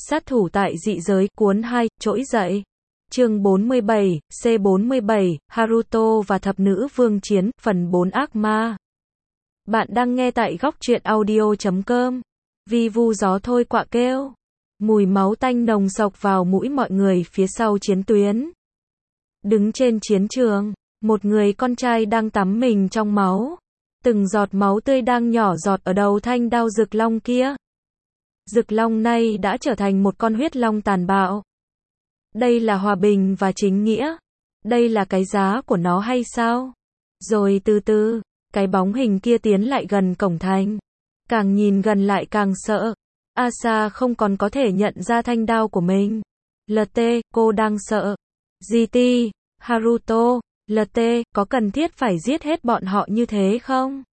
Sát thủ tại dị giới, cuốn 2, trỗi dậy. Chương 47, C47, Haruto và thập nữ vương chiến, phần 4 ác ma. Bạn đang nghe tại góc truyện audio.com. Vi vu gió thôi quạ kêu. Mùi máu tanh nồng sộc vào mũi mọi người phía sau chiến tuyến. Đứng trên chiến trường, một người con trai đang tắm mình trong máu. Từng giọt máu tươi đang nhỏ giọt ở đầu thanh đao rực long kia. Rực long này đã trở thành một con huyết long tàn bạo. Đây là hòa bình và chính nghĩa. Đây là cái giá của nó hay sao? Rồi từ từ, cái bóng hình kia tiến lại gần cổng thành. Càng nhìn gần lại càng sợ. Asa không còn có thể nhận ra thanh đao của mình. LT, cô đang sợ. GT, Haruto, LT, có cần thiết phải giết hết bọn họ như thế không?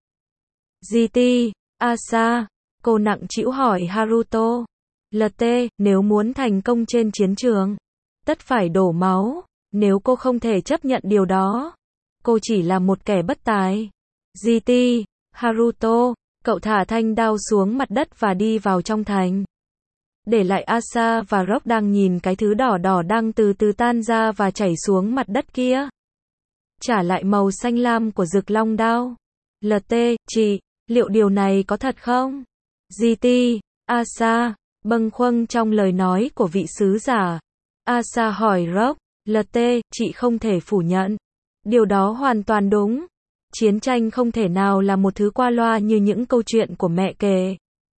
GT, Asa, cô nặng trĩu hỏi Haruto. LT, nếu muốn thành công trên chiến trường, tất phải đổ máu. Nếu cô không thể chấp nhận điều đó, cô chỉ là một kẻ bất tài. GT, Haruto, cậu thả thanh đao xuống mặt đất và đi vào trong thành. Để lại Asa và Rock đang nhìn cái thứ đỏ đỏ đang từ từ tan ra và chảy xuống mặt đất kia. Trả lại màu xanh lam của rực long đao. LT, chị, liệu điều này có thật không? GT, Asa, bâng khuâng trong lời nói của vị sứ giả. Asa hỏi Rock, LT, chị không thể phủ nhận. Điều đó hoàn toàn đúng. Chiến tranh không thể nào là một thứ qua loa như những câu chuyện của mẹ kể.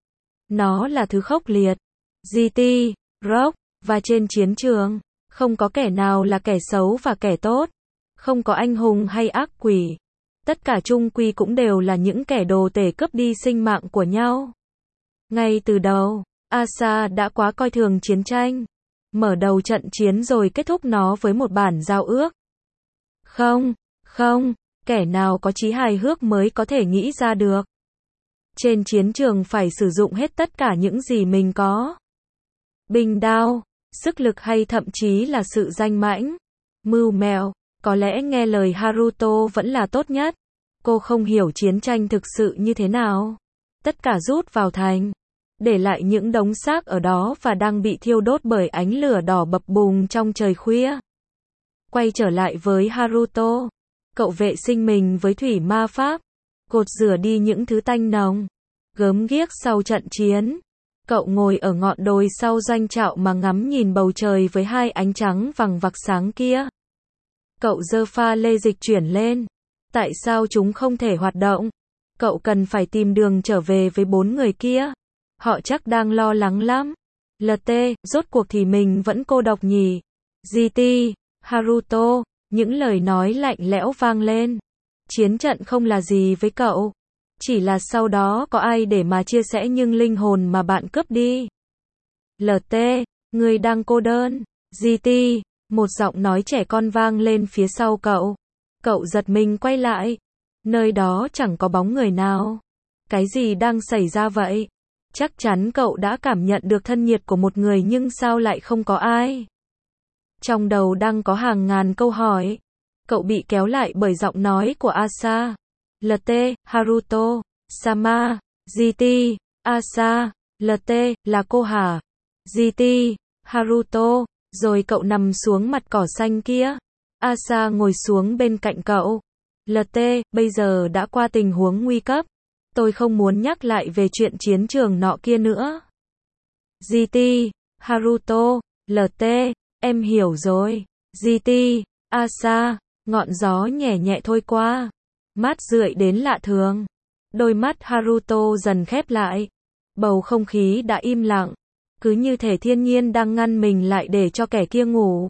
Nó là thứ khốc liệt. GT, Rock, và trên chiến trường, không có kẻ nào là kẻ xấu và kẻ tốt. Không có anh hùng hay ác quỷ. Tất cả chung quy cũng đều là những kẻ đồ tể cướp đi sinh mạng của nhau. Ngay từ đầu, Asa đã quá coi thường chiến tranh. Mở đầu trận chiến rồi kết thúc nó với một bản giao ước. Không, kẻ nào có trí hài hước mới có thể nghĩ ra được. Trên chiến trường phải sử dụng hết tất cả những gì mình có. Binh đao, sức lực hay thậm chí là sự danh mãnh. Mưu mẹo, có lẽ nghe lời Haruto vẫn là tốt nhất. Cô không hiểu chiến tranh thực sự như thế nào. Tất cả rút vào thành, để lại những đống xác ở đó và đang bị thiêu đốt bởi ánh lửa đỏ bập bùng trong trời khuya. Quay trở lại với Haruto, cậu vệ sinh mình với thủy ma pháp, gột rửa đi những thứ tanh nồng, gớm ghiếc sau trận chiến. Cậu ngồi ở ngọn đồi sau doanh trại mà ngắm nhìn bầu trời với hai ánh trắng vằng vặc sáng kia. Cậu giơ pha lê dịch chuyển lên. Tại sao chúng không thể hoạt động? Cậu cần phải tìm đường trở về với 4 người kia. Họ chắc đang lo lắng lắm. LT, rốt cuộc thì mình vẫn cô độc nhỉ? GT, Haruto, những lời nói lạnh lẽo vang lên. Chiến trận không là gì với cậu. Chỉ là sau đó có ai để mà chia sẻ những linh hồn mà bạn cướp đi. LT, người đang cô đơn. GT, một giọng nói trẻ con vang lên phía sau cậu. Cậu giật mình quay lại. Nơi đó chẳng có bóng người nào. Cái gì đang xảy ra vậy? Chắc chắn cậu đã cảm nhận được thân nhiệt của một người nhưng sao lại không có ai? Trong đầu đang có hàng ngàn câu hỏi. Cậu bị kéo lại bởi giọng nói của Asa. LT, Haruto, Sama, GT, Asa, LT, là cô hả? GT, Haruto, rồi cậu nằm xuống mặt cỏ xanh kia. Asa ngồi xuống bên cạnh cậu. LT, bây giờ đã qua tình huống nguy cấp. Tôi không muốn nhắc lại về chuyện chiến trường nọ kia nữa. GT, Haruto, LT, em hiểu rồi. GT, Asa, ngọn gió nhẹ nhẹ thôi qua. Mát rượi đến lạ thường. Đôi mắt Haruto dần khép lại. Bầu không khí đã im lặng. Cứ như thể thiên nhiên đang ngăn mình lại để cho kẻ kia ngủ.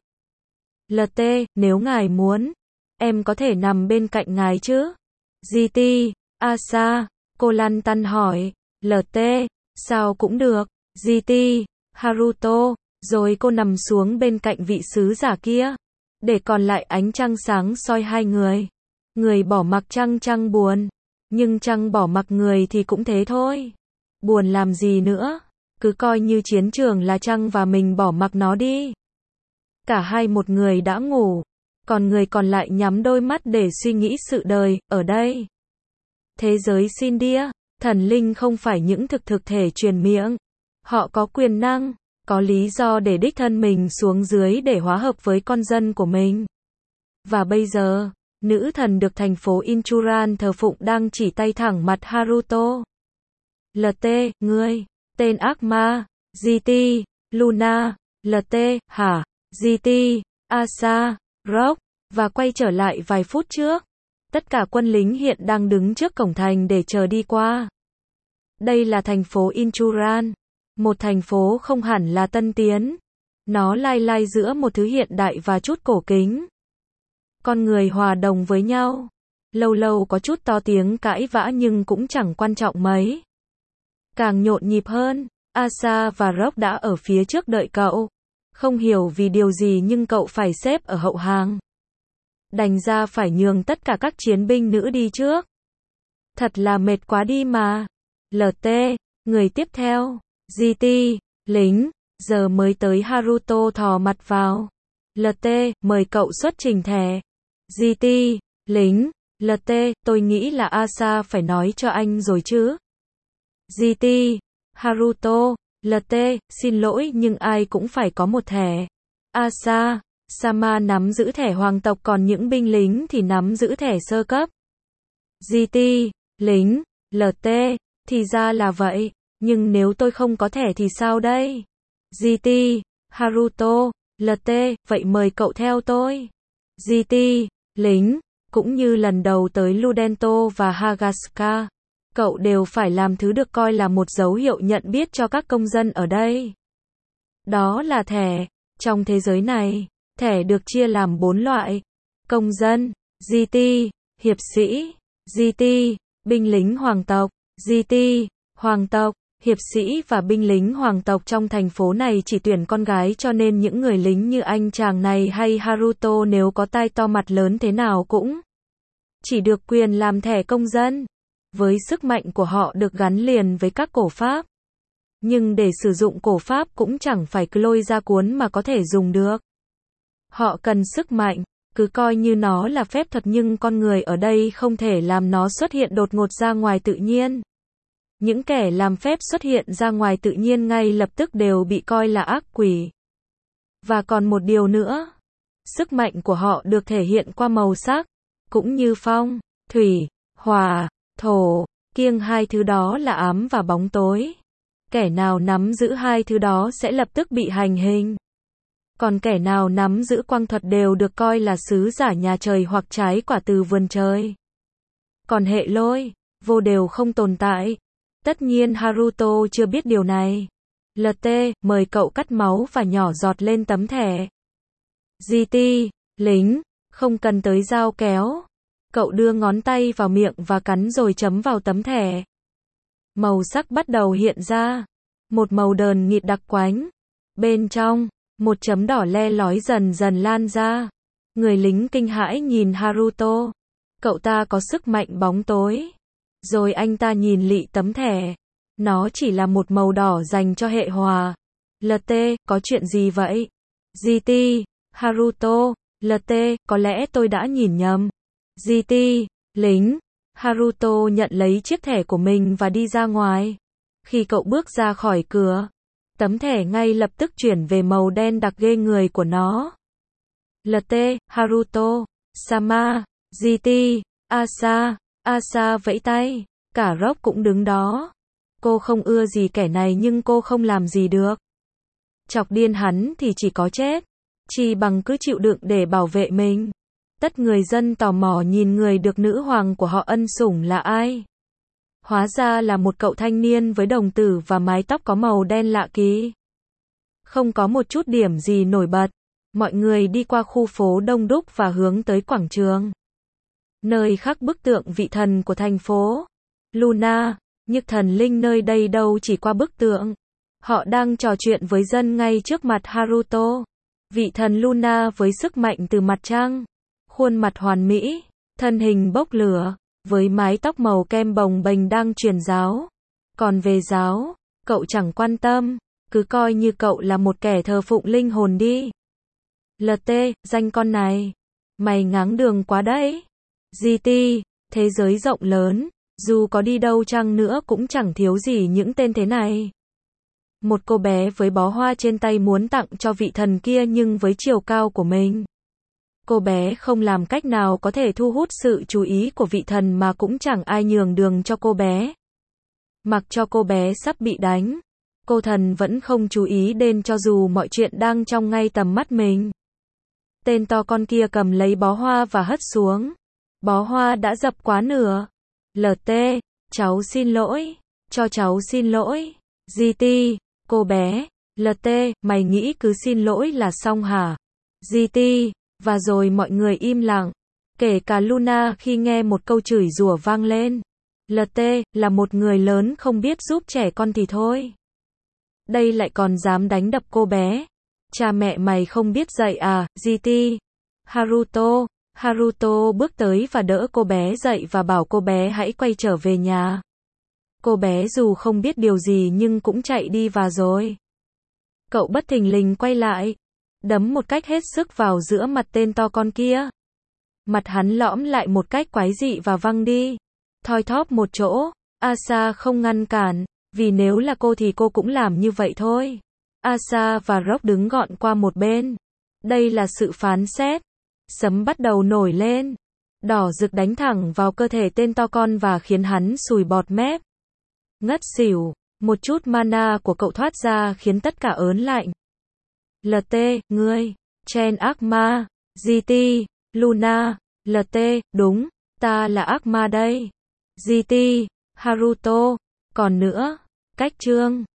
LT, nếu ngài muốn, em có thể nằm bên cạnh ngài chứ? GT, Asa, cô lăn tăn hỏi. LT, sao cũng được. GT, Haruto, rồi cô nằm xuống bên cạnh vị sứ giả kia. Để còn lại ánh trăng sáng soi hai người. Người bỏ mặc trăng buồn. Nhưng trăng bỏ mặc người thì cũng thế thôi. Buồn làm gì nữa? Cứ coi như chiến trường là trăng và mình bỏ mặc nó đi. Cả hai một người đã ngủ. Còn người còn lại nhắm đôi mắt để suy nghĩ sự đời, ở đây. Thế giới Sindia, thần linh không phải những thực thể truyền miệng. Họ có quyền năng, có lý do để đích thân mình xuống dưới để hóa hợp với con dân của mình. Và bây giờ, nữ thần được thành phố Inchuran thờ phụng đang chỉ tay thẳng mặt Haruto. LT, ngươi, tên ác ma, GT, Luna, LT, hả, GT, Asa, Rock, và quay trở lại vài phút trước. Tất cả quân lính hiện đang đứng trước cổng thành để chờ đi qua. Đây là thành phố Inchuran, một thành phố không hẳn là tân tiến. Nó lai lai giữa một thứ hiện đại và chút cổ kính. Con người hòa đồng với nhau. Lâu lâu có chút to tiếng cãi vã nhưng cũng chẳng quan trọng mấy. Càng nhộn nhịp hơn, Asa và Rock đã ở phía trước đợi cậu. Không hiểu vì điều gì nhưng cậu phải xếp ở hậu hàng. Đành ra phải nhường tất cả các chiến binh nữ đi trước. Thật là mệt quá đi mà. LT, người tiếp theo. GT, lính, giờ mới tới Haruto thò mặt vào. LT, mời cậu xuất trình thẻ. GT, lính, LT, tôi nghĩ là Asa phải nói cho anh rồi chứ. GT, Haruto, LT, xin lỗi nhưng ai cũng phải có một thẻ. Asa, Sama nắm giữ thẻ hoàng tộc còn những binh lính thì nắm giữ thẻ sơ cấp. GT, lính, LT, thì ra là vậy, nhưng nếu tôi không có thẻ thì sao đây? GT, Haruto, LT, vậy mời cậu theo tôi. GT, lính, cũng như lần đầu tới Ludento và Hagasuka, cậu đều phải làm thứ được coi là một dấu hiệu nhận biết cho các công dân ở đây. Đó là thẻ. Trong thế giới này, thẻ được chia làm 4 loại. Công dân, GT, hiệp sĩ, GT, binh lính hoàng tộc, GT, hoàng tộc, hiệp sĩ và binh lính hoàng tộc trong thành phố này chỉ tuyển con gái cho nên những người lính như anh chàng này hay Haruto nếu có tai to mặt lớn thế nào cũng chỉ được quyền làm thẻ công dân. Với sức mạnh của họ được gắn liền với các cổ pháp. Nhưng để sử dụng cổ pháp cũng chẳng phải cứ lôi ra cuốn mà có thể dùng được. Họ cần sức mạnh, cứ coi như nó là phép thuật nhưng con người ở đây không thể làm nó xuất hiện đột ngột ra ngoài tự nhiên. Những kẻ làm phép xuất hiện ra ngoài tự nhiên ngay lập tức đều bị coi là ác quỷ. Và còn một điều nữa, sức mạnh của họ được thể hiện qua màu sắc, cũng như phong, thủy, hỏa, thổ, kiêng hai thứ đó là ám và bóng tối. Kẻ nào nắm giữ hai thứ đó sẽ lập tức bị hành hình. Còn kẻ nào nắm giữ quang thuật đều được coi là sứ giả nhà trời hoặc trái quả từ vườn trời. Còn hệ lôi, vô đều không tồn tại. Tất nhiên Haruto chưa biết điều này. LT, mời cậu cắt máu và nhỏ giọt lên tấm thẻ. GT, lính, không cần tới dao kéo. Cậu đưa ngón tay vào miệng và cắn rồi chấm vào tấm thẻ. Màu sắc bắt đầu hiện ra. Một màu đờn nghịt đặc quánh. Bên trong, một chấm đỏ le lói dần dần lan ra. Người lính kinh hãi nhìn Haruto. Cậu ta có sức mạnh bóng tối. Rồi anh ta nhìn lị tấm thẻ. Nó chỉ là một màu đỏ dành cho hệ hòa. LT, có chuyện gì vậy? GT, Haruto, LT, có lẽ tôi đã nhìn nhầm. GT, lính, Haruto nhận lấy chiếc thẻ của mình và đi ra ngoài. Khi cậu bước ra khỏi cửa, tấm thẻ ngay lập tức chuyển về màu đen đặc ghê người của nó. LT, Haruto, Sama, GT, Asa, Asa vẫy tay, cả Rock cũng đứng đó. Cô không ưa gì kẻ này nhưng cô không làm gì được. Chọc điên hắn thì chỉ có chết, chỉ bằng cứ chịu đựng để bảo vệ mình. Tất người dân tò mò nhìn người được nữ hoàng của họ ân sủng là ai. Hóa ra là một cậu thanh niên với đồng tử và mái tóc có màu đen lạ kỳ. Không có một chút điểm gì nổi bật. Mọi người đi qua khu phố đông đúc và hướng tới quảng trường, nơi khắc bức tượng vị thần của thành phố. Luna, nhưng thần linh nơi đây đâu chỉ qua bức tượng. Họ đang trò chuyện với dân ngay trước mặt Haruto. Vị thần Luna với sức mạnh từ mặt trăng. Khuôn mặt hoàn mỹ, thân hình bốc lửa, với mái tóc màu kem bồng bềnh đang truyền giáo. Còn về giáo, cậu chẳng quan tâm, cứ coi như cậu là một kẻ thờ phụng linh hồn đi. LT, danh con này, mày ngáng đường quá đấy. GT, thế giới rộng lớn, dù có đi đâu chăng nữa cũng chẳng thiếu gì những tên thế này. Một cô bé với bó hoa trên tay muốn tặng cho vị thần kia nhưng với chiều cao của mình. Cô bé không làm cách nào có thể thu hút sự chú ý của vị thần mà cũng chẳng ai nhường đường cho cô bé. Mặc cho cô bé sắp bị đánh, cô thần vẫn không chú ý đến cho dù mọi chuyện đang trong ngay tầm mắt mình. Tên to con kia cầm lấy bó hoa và hất xuống. Bó hoa đã dập quá nửa. LT, cháu xin lỗi. Cho cháu xin lỗi. GT, cô bé. LT, mày nghĩ cứ xin lỗi là xong hả? GT, và rồi mọi người im lặng. Kể cả Luna khi nghe một câu chửi rủa vang lên. LT, là một người lớn không biết giúp trẻ con thì thôi. Đây lại còn dám đánh đập cô bé. Cha mẹ mày không biết dạy à, GT. Haruto bước tới và đỡ cô bé dậy và bảo cô bé hãy quay trở về nhà. Cô bé dù không biết điều gì nhưng cũng chạy đi và rồi. Cậu bất thình lình quay lại, đấm một cách hết sức vào giữa mặt tên to con kia. Mặt hắn lõm lại một cách quái dị và văng đi. Thoi thóp một chỗ, Asa không ngăn cản, vì nếu là cô thì cô cũng làm như vậy thôi. Asa và Rock đứng gọn qua một bên. Đây là sự phán xét. Sấm bắt đầu nổi lên. Đỏ rực đánh thẳng vào cơ thể tên to con và khiến hắn sùi bọt mép. Ngất xỉu. Một chút mana của cậu thoát ra khiến tất cả ớn lạnh. LT, ngươi. Chen ác ma. GT, Luna. LT, đúng, ta là ác ma đây. GT, Haruto. Còn nữa, cách chương.